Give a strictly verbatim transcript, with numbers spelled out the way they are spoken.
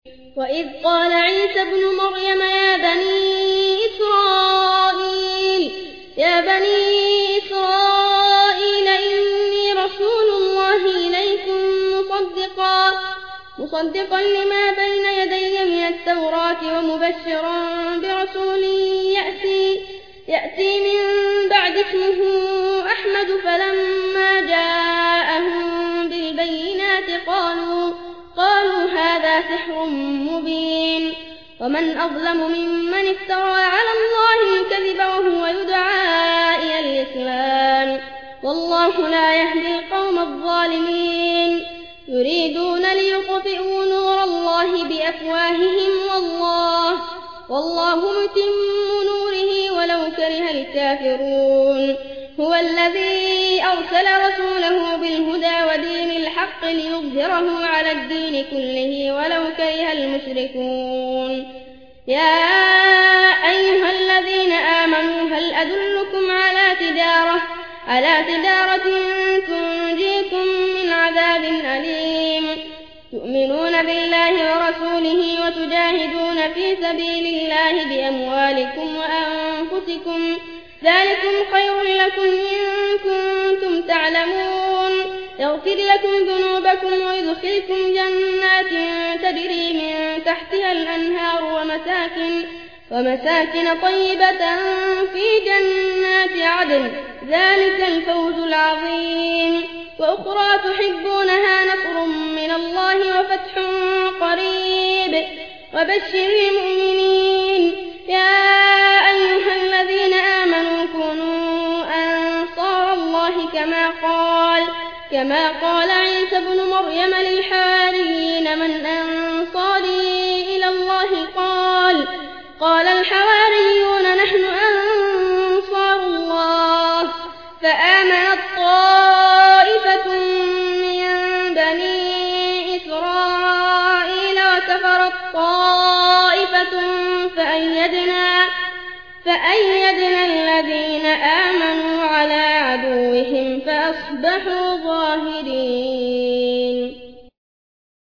وإذ قال عيسى ابن مريم يا بني إسرائيل يا بني إسرائيل إني رسول الله إليكم مصدقا مصدقا لما بين يدي من التوراة ومبشرا برسول يأتي يأتي من بعد اسمه أحمد فلما جاءهم بالبينات قالوا قالوا هذا سحر مبين ومن أظلم ممن افترى على الله الكذب وهو يدعى إلى الإسلام والله لا يهدي القوم الظالمين يريدون ليطفئوا نور الله بأفواههم والله والله متم نوره ولو كره الكافرون هو الذي أرسل رسوله بالهدى ودين الحق ليظهره على الدين كله ولو كره المشركون يا أيها الذين آمنوا هل أدلكم على تجارة على تجارة تنجيكم من عذاب أليم تؤمنون بالله ورسوله وتجاهدون في سبيل الله بأموالكم وأنفسكم ذلكم خير لكم إن كنتم تعلمون يغفر لكم ذنوبكم ويدخلكم جنات تجري من تحتها الأنهار ومساكن, ومساكن طيبة في جنات عدن ذلك الفوز العظيم وأخرى تحبونها نصر من الله وفتح قريب وبشر المؤمنين يا أيها الذين آمنوا كونوا أنصار الله كما قال كما قال عيسى ابن مريم للحواريين من أنصاري إلى الله قال قال الحواريون نحن أنصار الله فآمنت طائفة من بني إسرائيل وكفرت طائفة فأيدنا فأيدنا الذين آمنوا على عدوهم فأصبحوا ظاهرين.